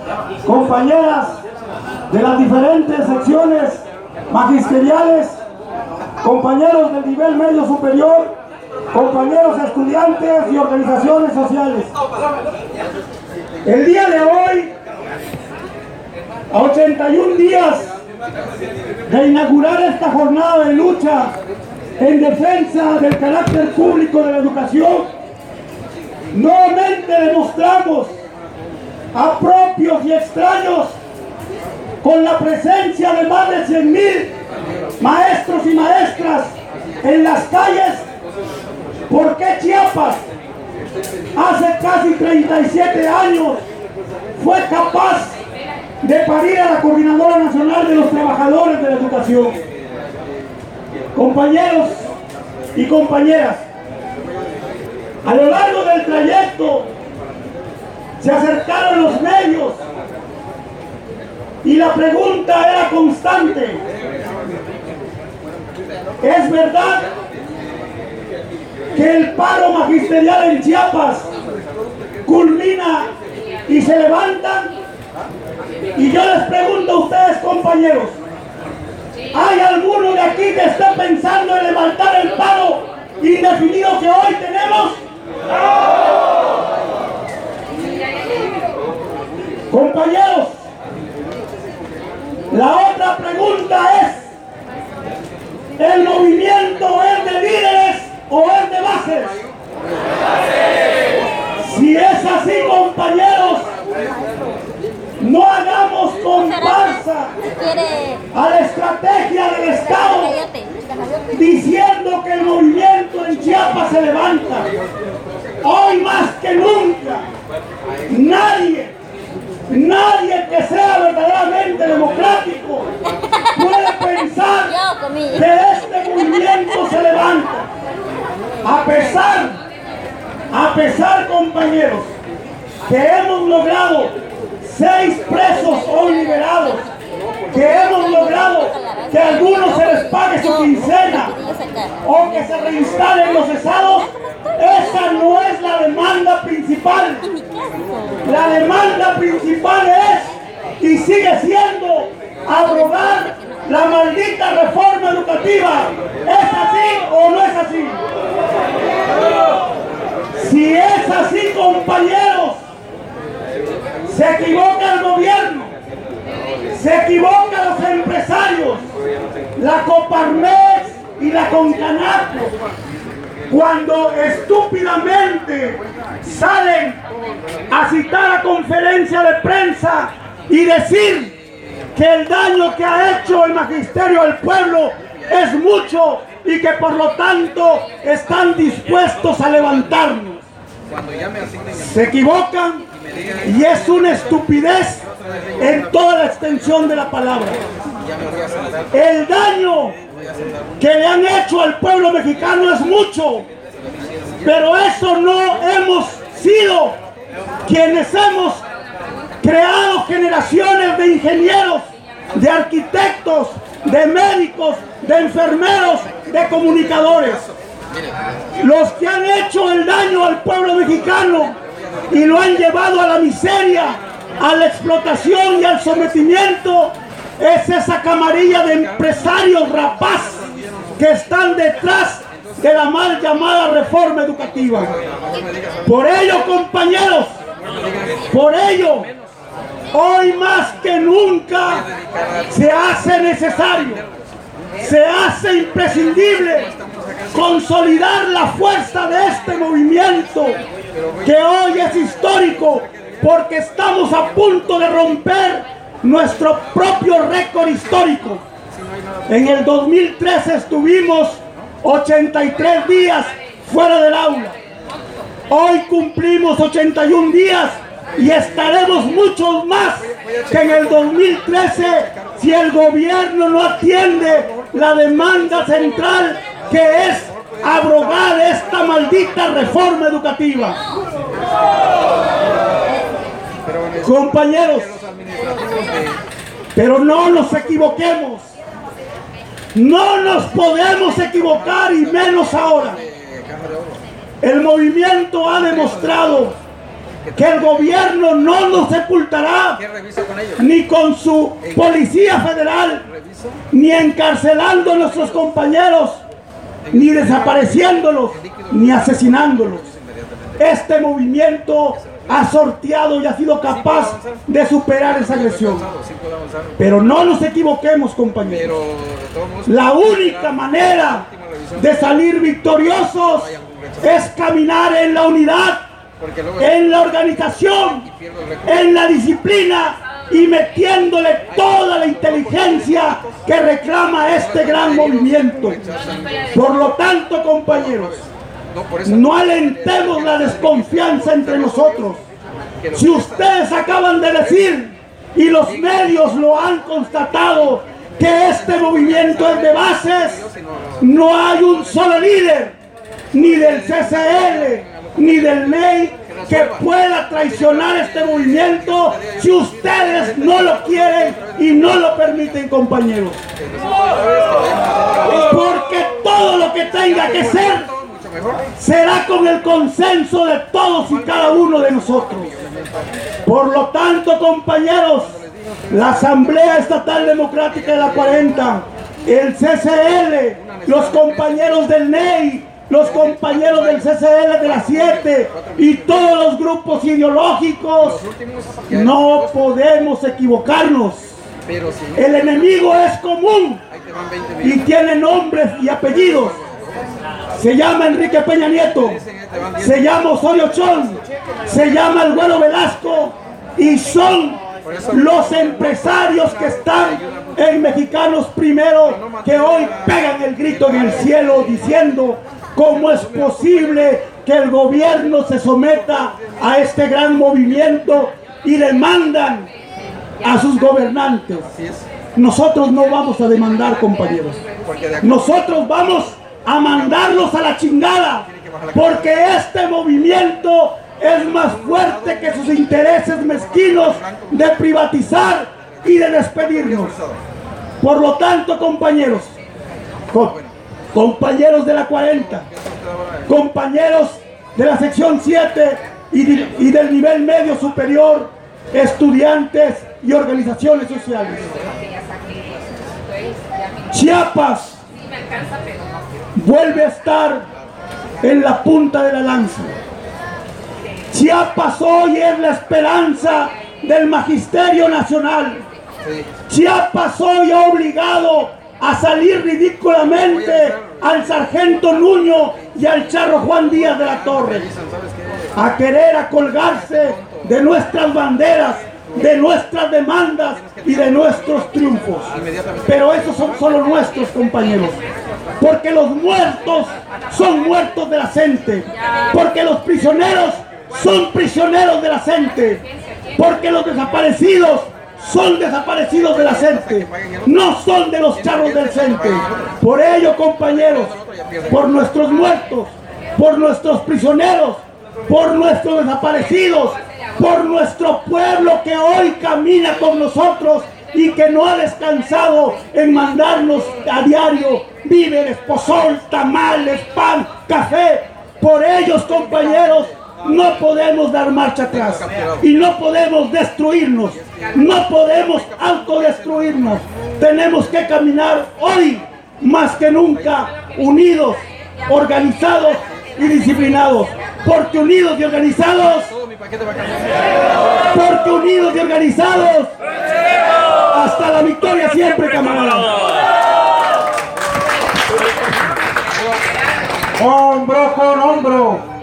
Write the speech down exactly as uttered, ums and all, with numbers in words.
compañeras de las diferentes secciones magisteriales, compañeros del nivel medio superior, compañeros estudiantes y organizaciones sociales. El día de hoy, a ochenta y un días de inaugurar esta jornada de lucha en defensa del carácter público de la educación, nuevamente demostramos a propios y extraños, con la presencia de más de cien mil maestros y maestras en las calles, por qué Chiapas hace casi treinta y siete años fue capaz de parir a la Coordinadora Nacional de los Trabajadores de la Educación. Compañeros y compañeras, a lo largo del trayecto se acercaron los medios y la pregunta era constante: ¿es verdad que el paro magisterial en Chiapas culmina y se levantan? Y yo les pregunto a ustedes, compañeros, ¿hay alguno de aquí que esté pensando en levantar el paro indefinido que hoy tenemos? ¡No! Compañeros, la otra pregunta es: ¿el movimiento es de líderes o es de bases? Si es así, compañeros, no hagamos comparsa a la estrategia del Estado diciendo que el movimiento en Chiapas se levanta. Hoy más que nunca, nadie, nadie que sea verdaderamente democrático puede pensar que este movimiento se levanta. A pesar, a pesar, compañeros, que hemos logrado seis presos hoy liberados, que hemos logrado que a algunos se les pague su quincena o que se reinstalen los cesados, esa no es la demanda principal. La demanda principal es y sigue siendo abrogar la maldita reforma educativa. ¿Es así o no es así? Si es así, compañeros, se equivoca el gobierno, se equivocan los empresarios, la Coparmex y la Concanaco, cuando estúpidamente salen a citar a conferencia de prensa y decir que el daño que ha hecho el magisterio al pueblo es mucho y que por lo tanto están dispuestos a levantarnos. Se equivocan y es una estupidez en toda la extensión de la palabra. El daño que le han hecho al pueblo mexicano es mucho, pero eso no hemos sido quienes hemos creado generaciones de ingenieros, de arquitectos, de médicos, de enfermeros, de comunicadores. Los que han hecho el daño al pueblo mexicano y lo han llevado a la miseria, a la explotación y al sometimiento, es esa camarilla de empresarios rapaces que están detrás de la mal llamada reforma educativa. Por ello, compañeros, por ello, hoy más que nunca se hace necesario, se hace imprescindible consolidar la fuerza de este movimiento, que hoy es histórico porque estamos a punto de romper nuestro propio récord histórico. En el dos mil trece estuvimos ochenta y tres días fuera del aula. Hoy cumplimos ochenta y un días y estaremos muchos más que en el dos mil trece si el gobierno no atiende la demanda central, que es abrogar esta maldita reforma educativa. Compañeros, pero no nos equivoquemos. No nos podemos equivocar, y menos ahora. El movimiento ha demostrado que el gobierno no nos sepultará, ni con su policía federal, ni encarcelando a nuestros compañeros, ni desapareciéndolos, ni asesinándolos. Este movimiento ha sorteado y ha sido capaz de superar esa agresión. Pero no nos equivoquemos, compañeros. La única manera de salir victoriosos es caminar en la unidad, en la organización, en la disciplina y metiéndole toda la inteligencia que reclama este gran movimiento. Por lo tanto, compañeros, no alentemos la desconfianza entre nosotros. Si ustedes acaban de decir, y los medios lo han constatado, que este movimiento es de bases, no hay un solo líder, ni del C C L, ni del N E I, que pueda traicionar este movimiento si ustedes no lo quieren y no lo permiten, compañeros. Porque todo lo que tenga que ser será con el consenso de todos y cada uno de nosotros. Por lo tanto, compañeros, la Asamblea Estatal Democrática de la cuarenta, el C C L, los compañeros del N E I, los compañeros del C C L de la siete y todos los grupos ideológicos, no podemos equivocarnos. El enemigo es común y tiene nombres y apellidos. Se llama Enrique Peña Nieto, se llama Osorio Chong, se llama el Güero Velasco y son los empresarios que están en Mexicanos Primero, que hoy pegan el grito en el cielo diciendo: ¿cómo es posible que el gobierno se someta a este gran movimiento? Y demandan a sus gobernantes. Nosotros no vamos a demandar, compañeros. Nosotros vamos a mandarlos a la chingada, porque este movimiento es más fuerte que sus intereses mezquinos de privatizar y de despedirnos. Por lo tanto, compañeros, co compañeros de la cuarenta, compañeros de la sección siete y, de, y del nivel medio superior, estudiantes y organizaciones sociales, Chiapas vuelve a estar en la punta de la lanza. Chiapas hoy es la esperanza del magisterio nacional. Chiapas hoy ha obligado a salir ridículamente al sargento Nuño y al charro Juan Díaz de la Torre a querer acolgarse de nuestras banderas, de nuestras demandas y de nuestros triunfos. Pero esos son solo nuestros, compañeros, porque los muertos son muertos de la gente, porque los prisioneros son prisioneros de la gente, porque los desaparecidos son desaparecidos de la gente, no son de los charros del CENTE. Por ello, compañeros, por nuestros muertos, por nuestros prisioneros, por nuestros desaparecidos, por nuestro pueblo que hoy camina con nosotros y que no ha descansado en mandarnos a diario víveres, pozol, tamales, pan, café. Por ellos, compañeros, no podemos dar marcha atrás y no podemos destruirnos, no podemos autodestruirnos. Tenemos que caminar hoy más que nunca unidos, organizados y disciplinados, porque unidos y organizados, porque unidos y organizados, hasta la victoria siempre, camaradas. Hombro con hombro.